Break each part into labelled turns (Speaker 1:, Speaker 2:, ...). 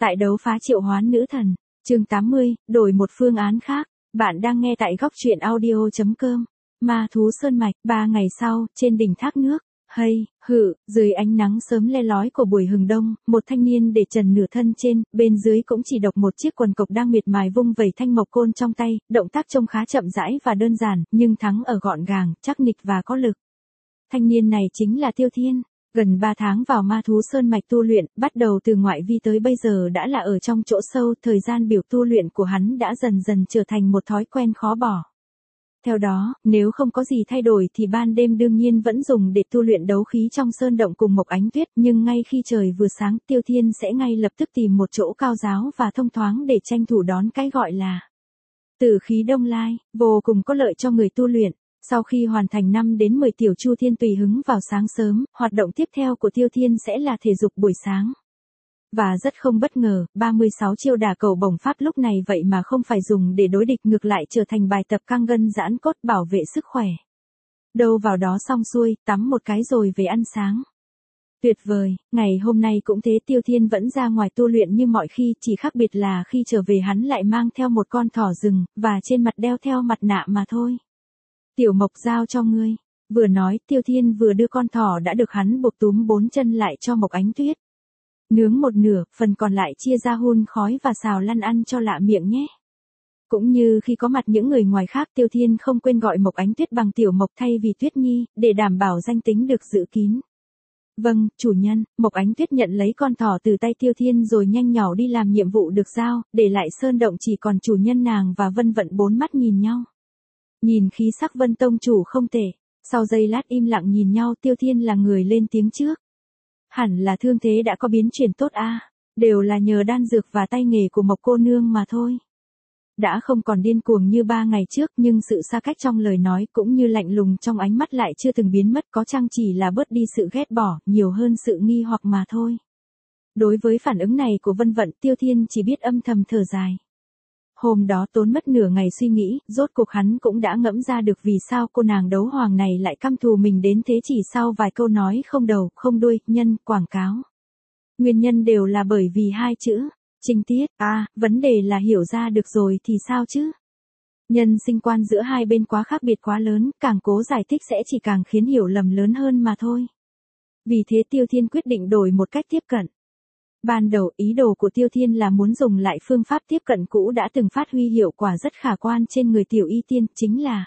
Speaker 1: Tại đấu phá triệu hoán nữ thần, chương 80, đổi một phương án khác. Bạn đang nghe tại góc truyện audio.com. Ma thú sơn mạch, 3 ngày sau, trên đỉnh thác nước. Dưới ánh nắng sớm le lói của buổi hừng đông, một thanh niên để trần nửa thân trên, bên dưới cũng chỉ độc một chiếc quần cộc đang miệt mài vung vẩy thanh mộc côn trong tay, động tác trông khá chậm rãi và đơn giản, nhưng thắng ở gọn gàng, chắc nịch và có lực. Thanh niên này chính là Tiêu Thiên. Gần 3 tháng vào ma thú sơn mạch tu luyện, bắt đầu từ ngoại vi tới bây giờ đã là ở trong chỗ sâu, thời gian biểu tu luyện của hắn đã dần dần trở thành một thói quen khó bỏ. Theo đó, nếu không có gì thay đổi thì ban đêm đương nhiên vẫn dùng để tu luyện đấu khí trong sơn động cùng Mộc Ánh Tuyết, nhưng ngay khi trời vừa sáng, Tiêu Thiên sẽ ngay lập tức tìm một chỗ cao ráo và thông thoáng để tranh thủ đón cái gọi là tử khí đông lai, vô cùng có lợi cho người tu luyện. Sau khi hoàn thành 5 đến 10 tiểu chu thiên tùy hứng vào sáng sớm, hoạt động tiếp theo của Tiêu Thiên sẽ là thể dục buổi sáng. Và rất không bất ngờ, 36 chiêu đả cầu bổng pháp lúc này vậy mà không phải dùng để đối địch, ngược lại trở thành bài tập căng gân giãn cốt bảo vệ sức khỏe. Đâu vào đó xong xuôi, tắm một cái rồi về ăn sáng. Tuyệt vời, ngày hôm nay cũng thế, Tiêu Thiên vẫn ra ngoài tu luyện như mọi khi, chỉ khác biệt là khi trở về hắn lại mang theo một con thỏ rừng, và trên mặt đeo theo mặt nạ mà thôi. Tiểu Mộc giao cho ngươi. Vừa nói, Tiêu Thiên vừa đưa con thỏ đã được hắn buộc túm 4 chân lại cho Mộc Ánh Tuyết. Nướng một nửa, phần còn lại chia ra hun khói và xào lăn ăn cho lạ miệng nhé. Cũng như khi có mặt những người ngoài khác, Tiêu Thiên không quên gọi Mộc Ánh Tuyết bằng Tiểu Mộc thay vì Tuyết Nhi, để đảm bảo danh tính được giữ kín. Vâng, chủ nhân. Mộc Ánh Tuyết nhận lấy con thỏ từ tay Tiêu Thiên rồi nhanh nhỏ đi làm nhiệm vụ được giao, để lại sơn động chỉ còn chủ nhân nàng và Vân Vận 4 mắt nhìn nhau. Nhìn khí sắc Vân tông chủ không tệ. Sau giây lát im lặng nhìn nhau, Tiêu Thiên là người lên tiếng trước. Hẳn là thương thế đã có biến chuyển tốt a, đều là nhờ đan dược và tay nghề của Mộc cô nương mà thôi. Đã không còn điên cuồng như 3 ngày trước, nhưng sự xa cách trong lời nói cũng như lạnh lùng trong ánh mắt lại chưa từng biến mất, có chăng chỉ là bớt đi sự ghét bỏ, nhiều hơn sự nghi hoặc mà thôi. Đối với phản ứng này của Vân Vận, Tiêu Thiên chỉ biết âm thầm thở dài. Hôm đó tốn mất nửa ngày suy nghĩ, rốt cuộc hắn cũng đã ngẫm ra được vì sao cô nàng đấu hoàng này lại căm thù mình đến thế chỉ sau vài câu nói không đầu, không đuôi, nhân, quảng cáo. Nguyên nhân đều là bởi vì 2 chữ, trinh tiết, vấn đề là hiểu ra được rồi thì sao chứ? Nhân sinh quan giữa hai bên quá khác biệt quá lớn, càng cố giải thích sẽ chỉ càng khiến hiểu lầm lớn hơn mà thôi. Vì thế Tiêu Thiên quyết định đổi một cách tiếp cận. Ban đầu ý đồ của Tiêu Thiên là muốn dùng lại phương pháp tiếp cận cũ đã từng phát huy hiệu quả rất khả quan trên người tiểu y tiên, chính là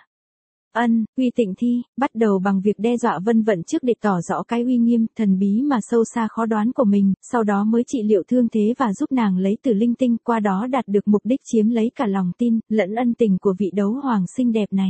Speaker 1: uy tịnh thi, bắt đầu bằng việc đe dọa Vân Vận trước để tỏ rõ cái uy nghiêm, thần bí mà sâu xa khó đoán của mình, sau đó mới trị liệu thương thế và giúp nàng lấy tử linh tinh, qua đó đạt được mục đích chiếm lấy cả lòng tin, lẫn ân tình của vị đấu hoàng xinh đẹp này.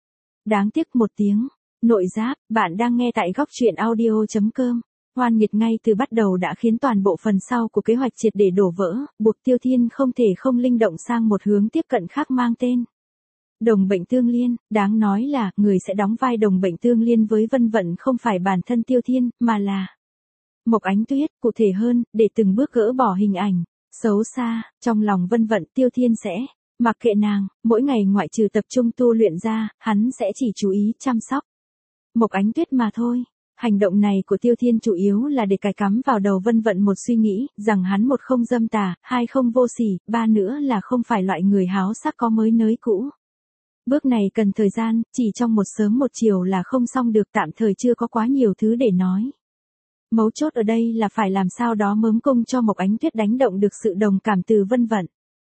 Speaker 1: Đáng tiếc một tiếng, nội giáp, bạn đang nghe tại góc truyện audio.com. Hoan nghiệt ngay từ bắt đầu đã khiến toàn bộ phần sau của kế hoạch triệt để đổ vỡ, buộc Tiêu Thiên không thể không linh động sang một hướng tiếp cận khác mang tên đồng bệnh tương liên. Đáng nói là, người sẽ đóng vai đồng bệnh tương liên với Vân Vận không phải bản thân Tiêu Thiên, mà là Mộc Ánh Tuyết, cụ thể hơn, để từng bước gỡ bỏ hình ảnh xấu xa trong lòng Vân Vận. Tiêu Thiên sẽ mặc kệ nàng, mỗi ngày ngoại trừ tập trung tu luyện ra, hắn sẽ chỉ chú ý chăm sóc Mộc Ánh Tuyết mà thôi. Hành động này của Tiêu Thiên chủ yếu là để cài cắm vào đầu Vân Vận một suy nghĩ, rằng hắn 1 không dâm tà, 2 không vô sỉ, 3 nữa là không phải loại người háo sắc có mới nới cũ. Bước này cần thời gian, chỉ trong một sớm một chiều là không xong được, tạm thời chưa có quá nhiều thứ để nói. Mấu chốt ở đây là phải làm sao đó mớm cung cho Mộc Ánh Tuyết đánh động được sự đồng cảm từ Vân Vận.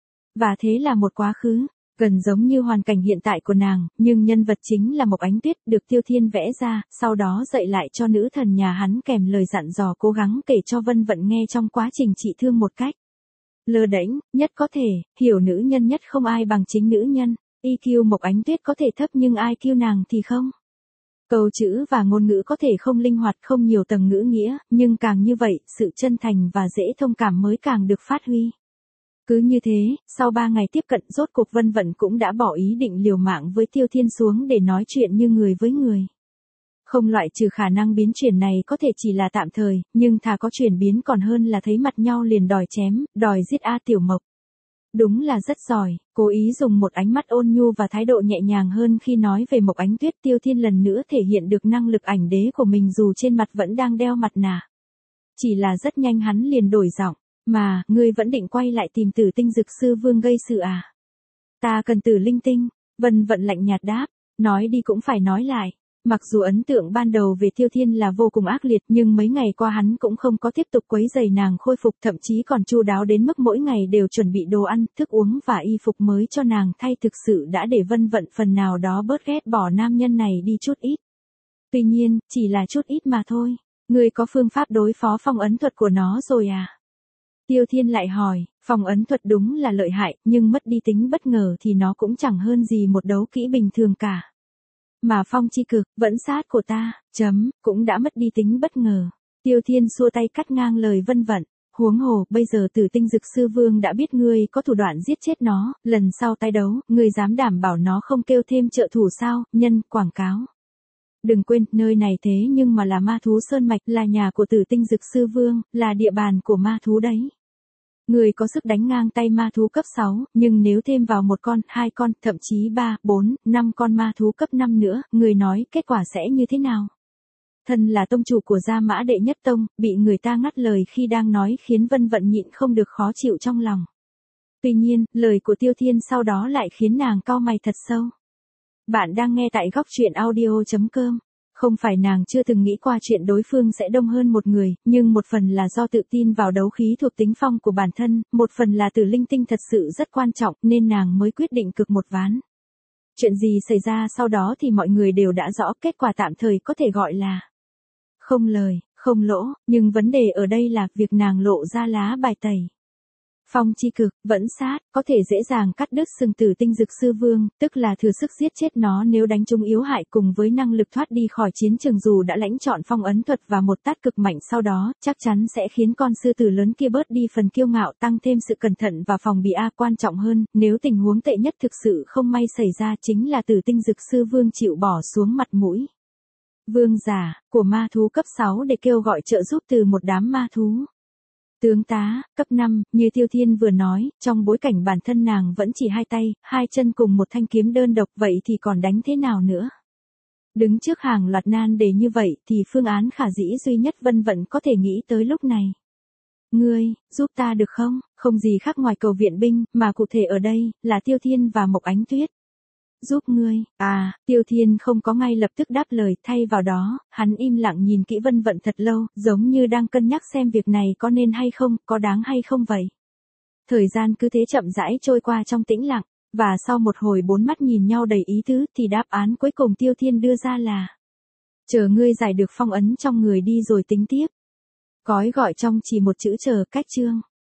Speaker 1: Và thế là một quá khứ gần giống như hoàn cảnh hiện tại của nàng, nhưng nhân vật chính là Mộc Ánh Tuyết được Tiêu Thiên vẽ ra, sau đó dạy lại cho nữ thần nhà hắn kèm lời dặn dò cố gắng kể cho Vân Vận nghe trong quá trình trị thương một cách lơ đễnh nhất có thể, hiểu nữ nhân nhất không ai bằng chính nữ nhân. EQ Mộc Ánh Tuyết có thể thấp nhưng IQ nàng thì không. Câu chữ và ngôn ngữ có thể không linh hoạt, không nhiều tầng ngữ nghĩa, nhưng càng như vậy, sự chân thành và dễ thông cảm mới càng được phát huy. Cứ như thế, sau 3 ngày tiếp cận, rốt cuộc Vân Vận cũng đã bỏ ý định liều mạng với Tiêu Thiên xuống để nói chuyện như người với người. Không loại trừ khả năng biến chuyển này có thể chỉ là tạm thời, nhưng thà có chuyển biến còn hơn là thấy mặt nhau liền đòi chém, đòi giết Tiểu Mộc. Đúng là rất giỏi, cố ý dùng một ánh mắt ôn nhu và thái độ nhẹ nhàng hơn khi nói về Mộc Ánh Tuyết. Tiêu Thiên lần nữa thể hiện được năng lực ảnh đế của mình dù trên mặt vẫn đang đeo mặt nạ. Chỉ là rất nhanh hắn liền đổi giọng. Mà, ngươi vẫn định quay lại tìm Tử Tinh Dực Sư Vương gây sự à? Ta cần Tử Linh Tinh, Vân Vận lạnh nhạt đáp, nói đi cũng phải nói lại. Mặc dù ấn tượng ban đầu về Tiêu Thiên là vô cùng ác liệt, nhưng mấy ngày qua hắn cũng không có tiếp tục quấy rầy nàng khôi phục, thậm chí còn chu đáo đến mức mỗi ngày đều chuẩn bị đồ ăn, thức uống và y phục mới cho nàng thay, thực sự đã để Vân Vận phần nào đó bớt ghét bỏ nam nhân này đi chút ít. Tuy nhiên, chỉ là chút ít mà thôi. Ngươi có phương pháp đối phó phong ấn thuật của nó rồi à? Tiêu Thiên lại hỏi, phong ấn thuật đúng là lợi hại, nhưng mất đi tính bất ngờ thì nó cũng chẳng hơn gì một đấu kỹ bình thường cả. Mà phong chi cực, vẫn sát của ta, cũng đã mất đi tính bất ngờ. Tiêu Thiên xua tay cắt ngang lời Vân Vận. Huống hồ, bây giờ Tử Tinh Dực Sư Vương đã biết ngươi có thủ đoạn giết chết nó, lần sau tái đấu, ngươi dám đảm bảo nó không kêu thêm trợ thủ sao, nhân, quảng cáo. Đừng quên, nơi này thế nhưng mà là ma thú sơn mạch, là nhà của Tử Tinh Dực Sư Vương, là địa bàn của ma thú đấy. Người có sức đánh ngang tay ma thú cấp 6, nhưng nếu thêm vào một con, 2 con, thậm chí 3, 4, 5 con ma thú cấp 5 nữa, người nói kết quả sẽ như thế nào? Thân là tông chủ của Gia Mã Đệ Nhất Tông, bị người ta ngắt lời khi đang nói khiến Vân Vận nhịn không được khó chịu trong lòng. Tuy nhiên, lời của Tiêu Thiên sau đó lại khiến nàng cau mày thật sâu. Bạn đang nghe tại góc truyện audio.com. Không phải nàng chưa từng nghĩ qua chuyện đối phương sẽ đông hơn một người, nhưng một phần là do tự tin vào đấu khí thuộc tính phong của bản thân, một phần là Tử Linh Tinh thật sự rất quan trọng nên nàng mới quyết định cực một ván. Chuyện gì xảy ra sau đó thì mọi người đều đã rõ, kết quả tạm thời có thể gọi là không lời, không lỗ, nhưng vấn đề ở đây là việc nàng lộ ra lá bài tẩy. Phong chi cực, vẫn sát, có thể dễ dàng cắt đứt sừng Tử Tinh Dực Sư Vương, tức là thừa sức giết chết nó nếu đánh trúng yếu hại, cùng với năng lực thoát đi khỏi chiến trường dù đã lãnh chọn phong ấn thuật và một tát cực mạnh sau đó, chắc chắn sẽ khiến con sư tử lớn kia bớt đi phần kiêu ngạo, tăng thêm sự cẩn thận và phòng bị. Quan trọng hơn, nếu tình huống tệ nhất thực sự không may xảy ra, chính là Tử Tinh Dực Sư Vương chịu bỏ xuống mặt mũi vương giả của ma thú cấp 6 để kêu gọi trợ giúp từ một đám ma thú. Tướng tá, cấp 5, như Tiêu Thiên vừa nói, trong bối cảnh bản thân nàng vẫn chỉ 2 tay, 2 chân cùng một thanh kiếm đơn độc, vậy thì còn đánh thế nào nữa? Đứng trước hàng loạt nan đề như vậy thì phương án khả dĩ duy nhất Vân Vận có thể nghĩ tới lúc này. Ngươi, giúp ta được không? Không gì khác ngoài cầu viện binh, mà cụ thể ở đây, là Tiêu Thiên và Mộc Ánh Tuyết. Giúp ngươi, Tiêu Thiên không có ngay lập tức đáp lời, thay vào đó, hắn im lặng nhìn kỹ Vân Vận thật lâu, giống như đang cân nhắc xem việc này có nên hay không, có đáng hay không vậy. Thời gian cứ thế chậm rãi trôi qua trong tĩnh lặng, và sau một hồi 4 mắt nhìn nhau đầy ý tứ thì đáp án cuối cùng Tiêu Thiên đưa ra là: chờ ngươi giải được phong ấn trong người đi rồi tính tiếp. Gói gọi trong chỉ một chữ chờ, cách chương.